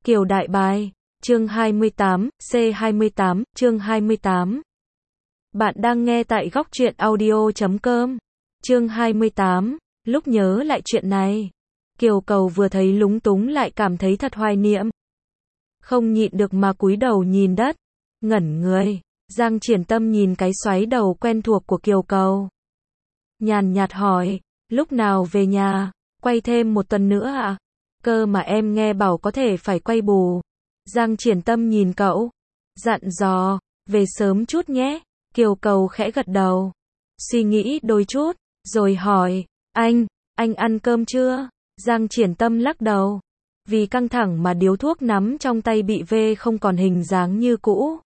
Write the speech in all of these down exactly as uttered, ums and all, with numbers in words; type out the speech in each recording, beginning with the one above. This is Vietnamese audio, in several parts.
Kiều Đại Bài, chương hai mươi tám, C hai mươi tám, chương hai mươi tám. Bạn đang nghe tại góc truyện audio chấm com. Chương hai mươi tám, lúc nhớ lại chuyện này, Kiều Cầu vừa thấy lúng túng lại cảm thấy thật hoài niệm. Không nhịn được mà cúi đầu nhìn đất, ngẩn người. Giang Triển Tâm nhìn cái xoáy đầu quen thuộc của Kiều Cầu, nhàn nhạt hỏi, lúc nào về nhà, quay thêm một tuần nữa à? Cơ mà em nghe bảo có thể phải quay bù. Giang Triển Tâm nhìn cậu, dặn dò, về sớm chút nhé. Kiều Cầu khẽ gật đầu, suy nghĩ đôi chút, rồi hỏi, anh, anh ăn cơm chưa? Giang Triển Tâm lắc đầu, vì căng thẳng mà điếu thuốc nắm trong tay bị vê không còn hình dáng như cũ.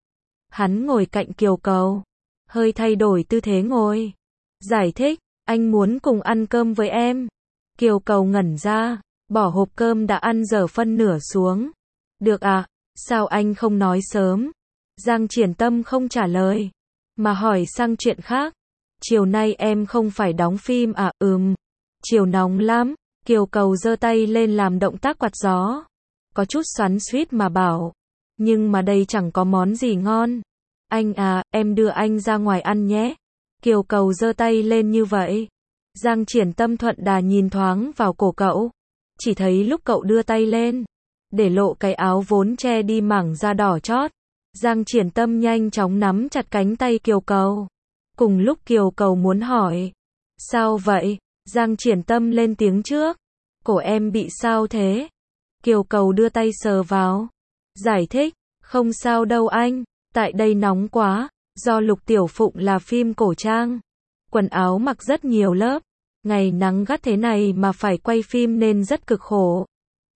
Hắn ngồi cạnh Kiều Cầu, hơi thay đổi tư thế ngồi, giải thích, anh muốn cùng ăn cơm với em. Kiều Cầu ngẩn ra, bỏ hộp cơm đã ăn dở phân nửa xuống. Được à, sao anh không nói sớm? Giang Triển Tâm không trả lời, mà hỏi sang chuyện khác. Chiều nay em không phải đóng phim à? Ừm. Chiều nóng lắm. Kiều Cầu giơ tay lên làm động tác quạt gió, có chút xoắn xuýt mà bảo, nhưng mà đây chẳng có món gì ngon. Anh à, em đưa anh ra ngoài ăn nhé. Kiều Cầu giơ tay lên như vậy. Giang Triển Tâm thuận đà nhìn thoáng vào cổ cậu, chỉ thấy lúc cậu đưa tay lên, để lộ cái áo vốn che đi mảng da đỏ chót. Giang Triển Tâm nhanh chóng nắm chặt cánh tay Kiều Cầu. Cùng lúc Kiều Cầu muốn hỏi, sao vậy? Giang Triển Tâm lên tiếng trước, cổ em bị sao thế? Kiều Cầu đưa tay sờ vào, giải thích, không sao đâu anh, tại đây nóng quá, do Lục Tiểu Phụng là phim cổ trang, quần áo mặc rất nhiều lớp, ngày nắng gắt thế này mà phải quay phim nên rất cực khổ.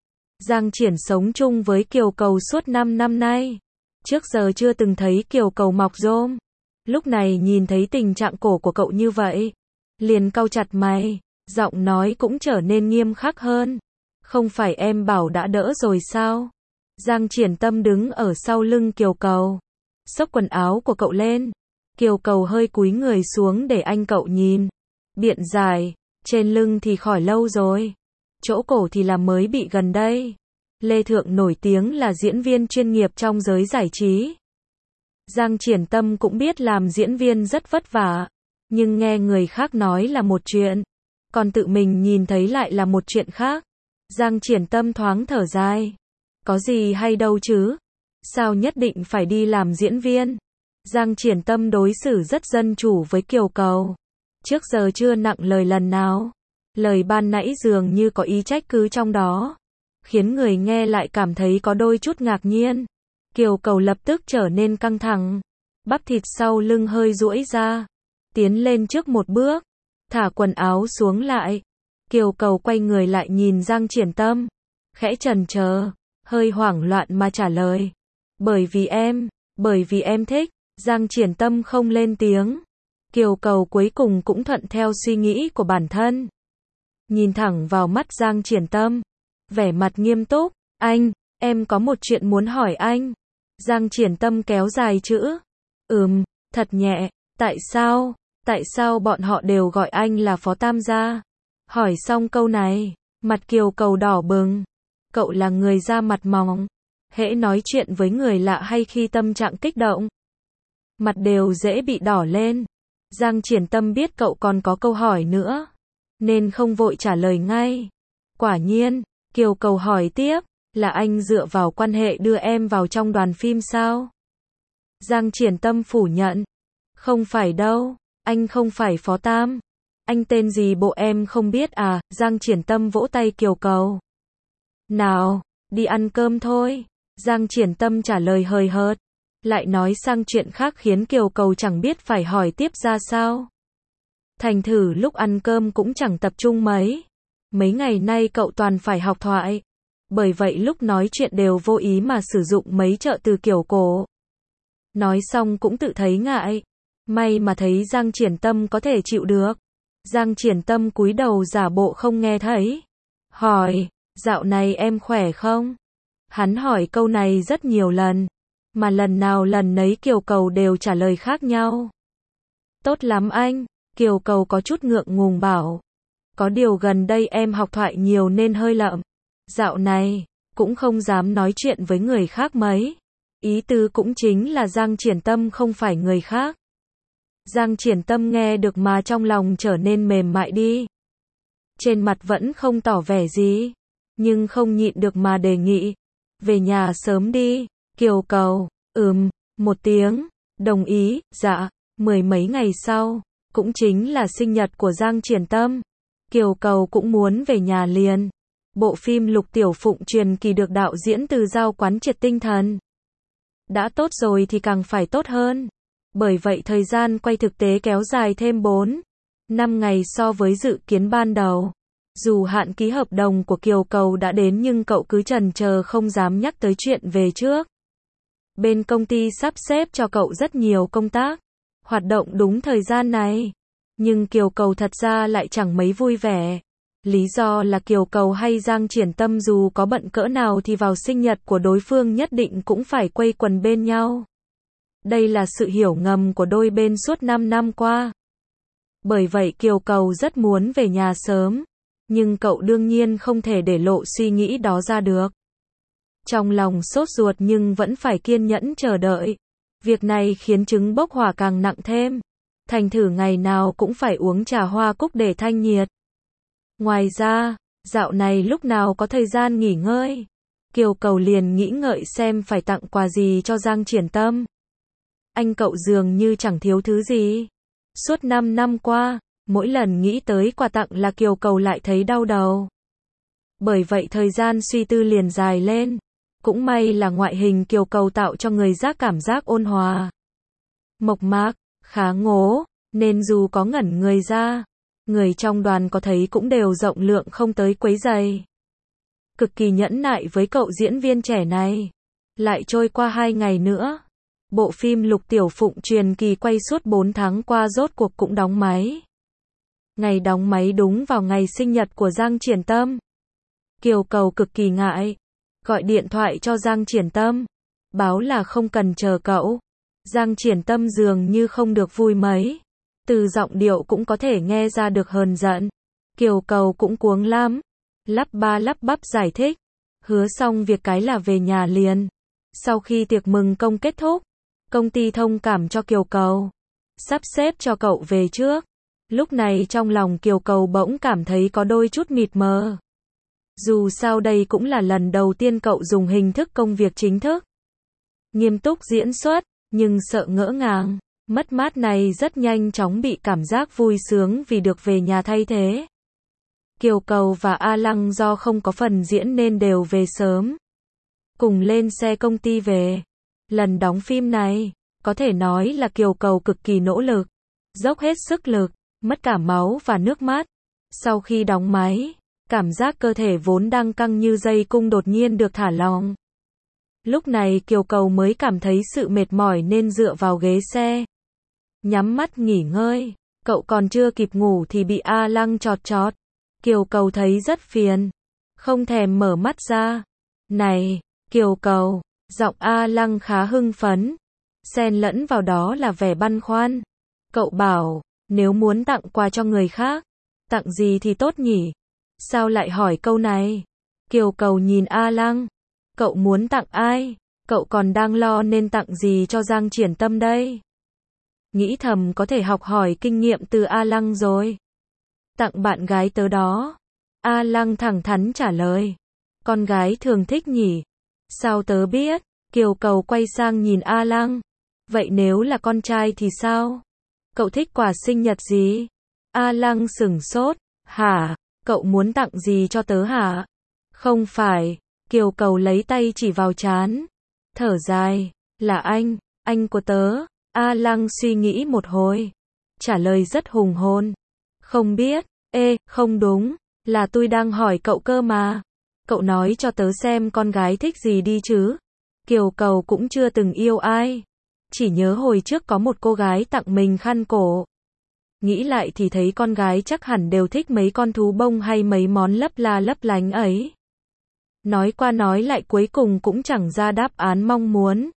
Giang Triển sống chung với Kiều Cầu suốt năm năm nay, trước giờ chưa từng thấy Kiều Cầu mọc rôm, lúc này nhìn thấy tình trạng cổ của cậu như vậy, liền cau chặt mày, giọng nói cũng trở nên nghiêm khắc hơn. Không phải em bảo đã đỡ rồi sao? Giang Triển Tâm đứng ở sau lưng Kiều Cầu, xốc quần áo của cậu lên. Kiều Cầu hơi cúi người xuống để anh cậu nhìn, biện giải, trên lưng thì khỏi lâu rồi, chỗ cổ thì là mới bị gần đây. Lê Thượng nổi tiếng là diễn viên chuyên nghiệp trong giới giải trí. Giang Triển Tâm cũng biết làm diễn viên rất vất vả, nhưng nghe người khác nói là một chuyện, còn tự mình nhìn thấy lại là một chuyện khác. Giang Triển Tâm thoáng thở dài, có gì hay đâu chứ, sao nhất định phải đi làm diễn viên? Giang Triển Tâm đối xử rất dân chủ với Kiều Cầu, trước giờ chưa nặng lời lần nào. Lời ban nãy dường như có ý trách cứ trong đó, khiến người nghe lại cảm thấy có đôi chút ngạc nhiên. Kiều Cầu lập tức trở nên căng thẳng, bắp thịt sau lưng hơi duỗi ra, tiến lên trước một bước, thả quần áo xuống lại. Kiều Cầu quay người lại nhìn Giang Triển Tâm, khẽ chần chờ, hơi hoảng loạn mà trả lời, bởi vì em, bởi vì em thích. Giang Triển Tâm không lên tiếng. Kiều Cầu cuối cùng cũng thuận theo suy nghĩ của bản thân, nhìn thẳng vào mắt Giang Triển Tâm, vẻ mặt nghiêm túc, anh, em có một chuyện muốn hỏi anh. Giang Triển Tâm kéo dài chữ, ừm, thật nhẹ, tại sao, tại sao bọn họ đều gọi anh là Phó Tam gia? Hỏi xong câu này, mặt Kiều Cầu đỏ bừng, cậu là người da mặt mỏng, hễ nói chuyện với người lạ hay khi tâm trạng kích động, mặt đều dễ bị đỏ lên. Giang Triển Tâm biết cậu còn có câu hỏi nữa, nên không vội trả lời ngay. Quả nhiên, Kiều Cầu hỏi tiếp, là anh dựa vào quan hệ đưa em vào trong đoàn phim sao? Giang Triển Tâm phủ nhận, không phải đâu, anh không phải Phó Tam. Anh tên gì bộ em không biết à? Giang Triển Tâm vỗ tay Kiều Cầu. Nào, đi ăn cơm thôi. Giang Triển Tâm trả lời hời hợt, lại nói sang chuyện khác khiến Kiều Cầu chẳng biết phải hỏi tiếp ra sao. Thành thử lúc ăn cơm cũng chẳng tập trung mấy. Mấy ngày nay cậu toàn phải học thoại, bởi vậy lúc nói chuyện đều vô ý mà sử dụng mấy trợ từ kiểu cổ. Nói xong cũng tự thấy ngại, may mà thấy Giang Triển Tâm có thể chịu được. Giang Triển Tâm cúi đầu giả bộ không nghe thấy, hỏi, dạo này em khỏe không? Hắn hỏi câu này rất nhiều lần, mà lần nào lần nấy Kiều Cầu đều trả lời khác nhau. Tốt lắm anh. Kiều Cầu có chút ngượng ngùng bảo, có điều gần đây em học thoại nhiều nên hơi lậm. Dạo này, cũng không dám nói chuyện với người khác mấy. Ý tứ cũng chính là Giang Triển Tâm không phải người khác. Giang Triển Tâm nghe được mà trong lòng trở nên mềm mại đi. Trên mặt vẫn không tỏ vẻ gì, nhưng không nhịn được mà đề nghị. Về nhà sớm đi, Kiều Cầu, ừm, một tiếng, đồng ý, dạ. Mười mấy ngày sau, cũng chính là sinh nhật của Giang Triển Tâm. Kiều Cầu cũng muốn về nhà liền. Bộ phim Lục Tiểu Phụng truyền kỳ được đạo diễn Từ Giao quán triệt tinh thần. Đã tốt rồi thì càng phải tốt hơn. Bởi vậy thời gian quay thực tế kéo dài thêm bốn năm ngày so với dự kiến ban đầu. Dù hạn ký hợp đồng của Kiều Cầu đã đến nhưng cậu cứ chần chờ không dám nhắc tới chuyện về trước. Bên công ty sắp xếp cho cậu rất nhiều công tác, hoạt động đúng thời gian này. Nhưng Kiều Cầu thật ra lại chẳng mấy vui vẻ. Lý do là Kiều Cầu hay Giang Triển Tâm dù có bận cỡ nào thì vào sinh nhật của đối phương nhất định cũng phải quây quần bên nhau. Đây là sự hiểu ngầm của đôi bên suốt năm năm qua. Bởi vậy Kiều Cầu rất muốn về nhà sớm, nhưng cậu đương nhiên không thể để lộ suy nghĩ đó ra được. Trong lòng sốt ruột nhưng vẫn phải kiên nhẫn chờ đợi. Việc này khiến trứng bốc hỏa càng nặng thêm. Thành thử ngày nào cũng phải uống trà hoa cúc để thanh nhiệt. Ngoài ra, dạo này lúc nào có thời gian nghỉ ngơi, Kiều Cầu liền nghĩ ngợi xem phải tặng quà gì cho Giang Triển Tâm. Anh cậu dường như chẳng thiếu thứ gì. Suốt năm năm qua, mỗi lần nghĩ tới quà tặng là Kiều Cầu lại thấy đau đầu. Bởi vậy thời gian suy tư liền dài lên. Cũng may là ngoại hình Kiều Cầu tạo cho người giác cảm giác ôn hòa, mộc mạc, khá ngố, nên dù có ngẩn người ra, người trong đoàn có thấy cũng đều rộng lượng không tới quấy rầy. Cực kỳ nhẫn nại với cậu diễn viên trẻ này. Lại trôi qua hai ngày nữa. Bộ phim Lục Tiểu Phụng truyền kỳ quay suốt bốn tháng qua rốt cuộc cũng đóng máy. Ngày đóng máy đúng vào ngày sinh nhật của Giang Triển Tâm. Kiều Cầu cực kỳ ngại. Gọi điện thoại cho Giang Triển Tâm. Báo là không cần chờ cậu. Giang Triển Tâm dường như không được vui mấy. Từ giọng điệu cũng có thể nghe ra được hờn giận. Kiều Cầu cũng cuống lắm. Lắp ba lắp bắp giải thích. Hứa xong việc cái là về nhà liền. Sau khi tiệc mừng công kết thúc, công ty thông cảm cho Kiều Cầu, sắp xếp cho cậu về trước. Lúc này trong lòng Kiều Cầu bỗng cảm thấy có đôi chút mịt mờ. Dù sao đây cũng là lần đầu tiên cậu dùng hình thức công việc chính thức, nghiêm túc diễn xuất, nhưng sợ ngỡ ngàng, mất mát này rất nhanh chóng bị cảm giác vui sướng vì được về nhà thay thế. Kiều Cầu và A Lăng do không có phần diễn nên đều về sớm, cùng lên xe công ty về. Lần đóng phim này, có thể nói là Kiều Cầu cực kỳ nỗ lực, dốc hết sức lực, mất cả máu và nước mắt. Sau khi đóng máy, cảm giác cơ thể vốn đang căng như dây cung đột nhiên được thả lỏng. Lúc này Kiều Cầu mới cảm thấy sự mệt mỏi nên dựa vào ghế xe, nhắm mắt nghỉ ngơi. Cậu còn chưa kịp ngủ thì bị A Lăng chọt chọt. Kiều Cầu thấy rất phiền, không thèm mở mắt ra. Này, Kiều Cầu, giọng A Lăng khá hưng phấn, xen lẫn vào đó là vẻ băn khoăn. Cậu bảo, nếu muốn tặng quà cho người khác, tặng gì thì tốt nhỉ? Sao lại hỏi câu này? Kiều Cầu nhìn A Lăng. Cậu muốn tặng ai? Cậu còn đang lo nên tặng gì cho Giang Triển Tâm đây? Nghĩ thầm có thể học hỏi kinh nghiệm từ A Lăng rồi. Tặng bạn gái tớ đó. A Lăng thẳng thắn trả lời. Con gái thường thích nhỉ? Sao tớ biết? Kiều Cầu quay sang nhìn A Lăng. Vậy nếu là con trai thì sao? Cậu thích quà sinh nhật gì? A Lăng sửng sốt. Hả? Cậu muốn tặng gì cho tớ hả? Không phải. Kiều Cầu lấy tay chỉ vào trán, thở dài. Là anh, anh của tớ. A Lăng suy nghĩ một hồi, trả lời rất hùng hồn. Không biết. Ê, không đúng, là tôi đang hỏi cậu cơ mà. Cậu nói cho tớ xem con gái thích gì đi chứ. Kiều Cầu cũng chưa từng yêu ai, chỉ nhớ hồi trước có một cô gái tặng mình khăn cổ. Nghĩ lại thì thấy con gái chắc hẳn đều thích mấy con thú bông hay mấy món lấp la lấp lánh ấy. Nói qua nói lại cuối cùng cũng chẳng ra đáp án mong muốn.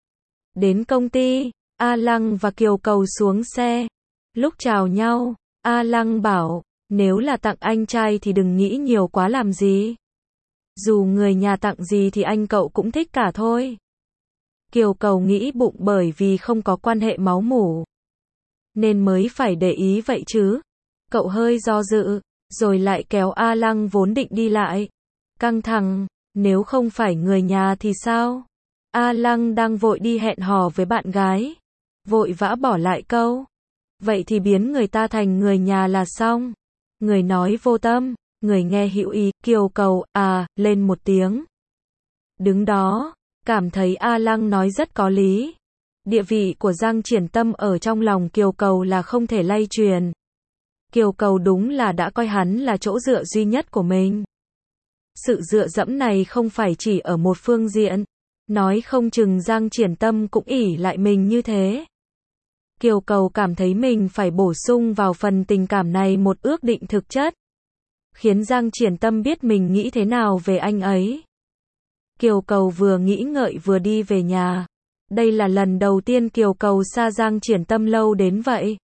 Đến công ty, A Lăng và Kiều Cầu xuống xe. Lúc chào nhau, A Lăng bảo, nếu là tặng anh trai thì đừng nghĩ nhiều quá làm gì. Dù người nhà tặng gì thì anh cậu cũng thích cả thôi. Kiều Cầu nghĩ bụng bởi vì không có quan hệ máu mủ, nên mới phải để ý vậy chứ. Cậu hơi do dự, rồi lại kéo A Lăng vốn định đi lại. Căng thẳng, nếu không phải người nhà thì sao? A Lăng đang vội đi hẹn hò với bạn gái. Vội vã bỏ lại câu. Vậy thì biến người ta thành người nhà là xong. Người nói vô tâm, người nghe hữu ý. Kiều Cầu, à, lên một tiếng. Đứng đó, cảm thấy A Lăng nói rất có lý. Địa vị của Giang Triển Tâm ở trong lòng Kiều Cầu là không thể lay truyền. Kiều Cầu đúng là đã coi hắn là chỗ dựa duy nhất của mình. Sự dựa dẫm này không phải chỉ ở một phương diện. Nói không chừng Giang Triển Tâm cũng ỷ lại mình như thế. Kiều Cầu cảm thấy mình phải bổ sung vào phần tình cảm này một ước định thực chất. Khiến Giang Triển Tâm biết mình nghĩ thế nào về anh ấy. Kiều Cầu vừa nghĩ ngợi vừa đi về nhà. Đây là lần đầu tiên Kiều Cầu xa Giang Triển Tâm lâu đến vậy.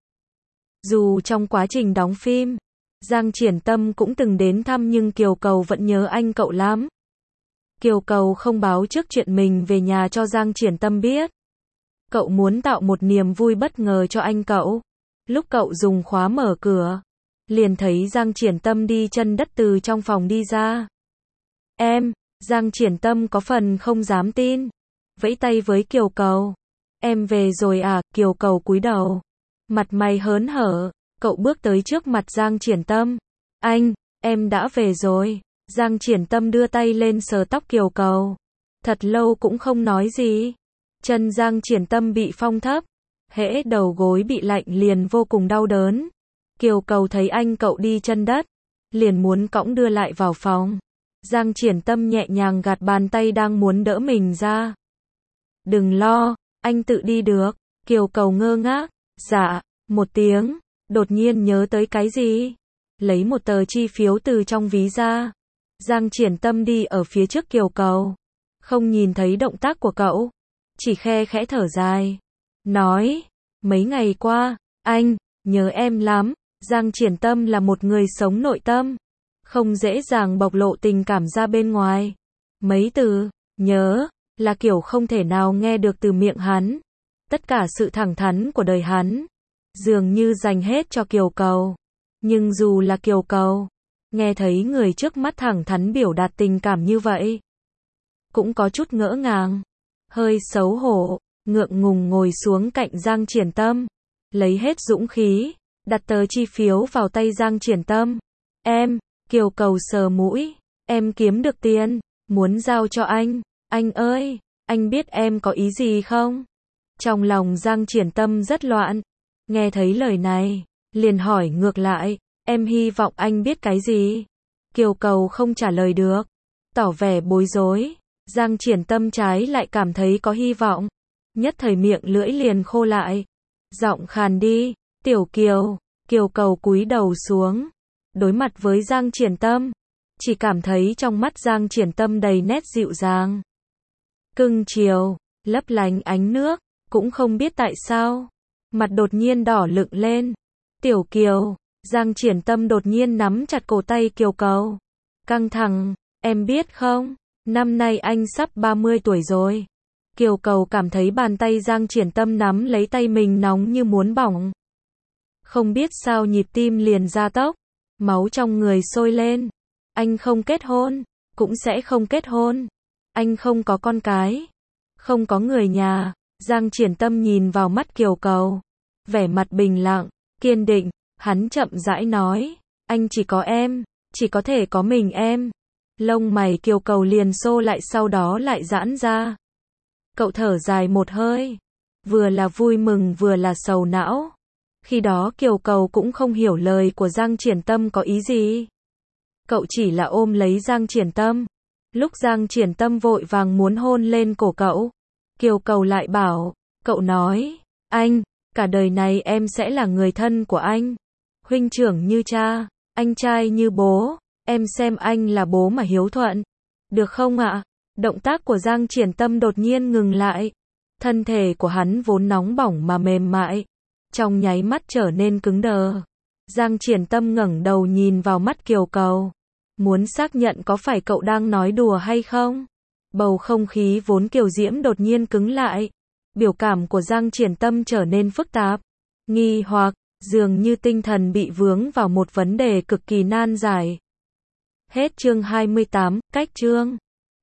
Dù trong quá trình đóng phim, Giang Triển Tâm cũng từng đến thăm nhưng Kiều Cầu vẫn nhớ anh cậu lắm. Kiều Cầu không báo trước chuyện mình về nhà cho Giang Triển Tâm biết. Cậu muốn tạo một niềm vui bất ngờ cho anh cậu. Lúc cậu dùng khóa mở cửa, liền thấy Giang Triển Tâm đi chân đất từ trong phòng đi ra. Em, Giang Triển Tâm có phần không dám tin. Vẫy tay với Kiều Cầu. Em về rồi à? Kiều Cầu cúi đầu. Mặt mày hớn hở, cậu bước tới trước mặt Giang Triển Tâm. Anh, em đã về rồi. Giang Triển Tâm đưa tay lên sờ tóc Kiều Cầu. Thật lâu cũng không nói gì. Chân Giang Triển Tâm bị phong thấp. Hễ đầu gối bị lạnh liền vô cùng đau đớn. Kiều Cầu thấy anh cậu đi chân đất, liền muốn cõng đưa lại vào phòng. Giang Triển Tâm nhẹ nhàng gạt bàn tay đang muốn đỡ mình ra. Đừng lo, anh tự đi được. Kiều Cầu ngơ ngác. Dạ, một tiếng. Đột nhiên nhớ tới cái gì. Lấy một tờ chi phiếu từ trong ví ra. Giang Triển Tâm đi ở phía trước Kiều Cầu. Không nhìn thấy động tác của cậu. Chỉ khe khẽ thở dài. Nói, mấy ngày qua, anh, nhớ em lắm. Giang Triển Tâm là một người sống nội tâm. Không dễ dàng bộc lộ tình cảm ra bên ngoài. Mấy từ, nhớ, là kiểu không thể nào nghe được từ miệng hắn. Tất cả sự thẳng thắn của đời hắn, dường như dành hết cho Kiều Cầu. Nhưng dù là Kiều Cầu, nghe thấy người trước mắt thẳng thắn biểu đạt tình cảm như vậy, cũng có chút ngỡ ngàng, hơi xấu hổ, ngượng ngùng ngồi xuống cạnh Giang Triển Tâm, lấy hết dũng khí, đặt tờ chi phiếu vào tay Giang Triển Tâm. Em, Kiều Cầu sờ mũi, em kiếm được tiền, muốn giao cho anh. Anh ơi, anh biết em có ý gì không? Trong lòng Giang Triển Tâm rất loạn. Nghe thấy lời này, liền hỏi ngược lại, em hy vọng anh biết cái gì? Kiều Cầu không trả lời được, tỏ vẻ bối rối. Giang Triển Tâm trái lại cảm thấy có hy vọng. Nhất thời miệng lưỡi liền khô lại. Giọng khàn đi, Tiểu Kiều. Kiều Cầu cúi đầu xuống, đối mặt với Giang Triển Tâm. Chỉ cảm thấy trong mắt Giang Triển Tâm đầy nét dịu dàng, cưng chiều, lấp lánh ánh nước. Cũng không biết tại sao, mặt đột nhiên đỏ lựng lên. Tiểu Kiều. Giang Triển Tâm đột nhiên nắm chặt cổ tay Kiều Cầu. Căng thẳng, em biết không, năm nay anh sắp ba mươi tuổi rồi. Kiều Cầu cảm thấy bàn tay Giang Triển Tâm nắm lấy tay mình nóng như muốn bỏng. Không biết sao nhịp tim liền gia tốc, máu trong người sôi lên. Anh không kết hôn, cũng sẽ không kết hôn. Anh không có con cái, không có người nhà. Giang Triển Tâm nhìn vào mắt Kiều Cầu, vẻ mặt bình lặng, kiên định. Hắn chậm rãi nói, anh chỉ có em, chỉ có thể có mình em. Lông mày Kiều Cầu liền xô lại sau đó lại giãn ra. Cậu thở dài một hơi, vừa là vui mừng vừa là sầu não. Khi đó Kiều Cầu cũng không hiểu lời của Giang Triển Tâm có ý gì. Cậu chỉ là ôm lấy Giang Triển Tâm. Lúc Giang Triển Tâm vội vàng muốn hôn lên cổ cậu, Kiều Cầu lại bảo, cậu nói, anh, cả đời này em sẽ là người thân của anh. Huynh trưởng như cha, anh trai như bố, em xem anh là bố mà hiếu thuận. Được không ạ? Động tác của Giang Triển Tâm đột nhiên ngừng lại. Thân thể của hắn vốn nóng bỏng mà mềm mại, trong nháy mắt trở nên cứng đờ. Giang Triển Tâm ngẩng đầu nhìn vào mắt Kiều Cầu. Muốn xác nhận có phải cậu đang nói đùa hay không? Bầu không khí vốn kiều diễm đột nhiên cứng lại. Biểu cảm của Giang Triển Tâm trở nên phức tạp, nghi hoặc, dường như tinh thần bị vướng vào một vấn đề cực kỳ nan giải. Hết chương hai mươi tám, cách chương.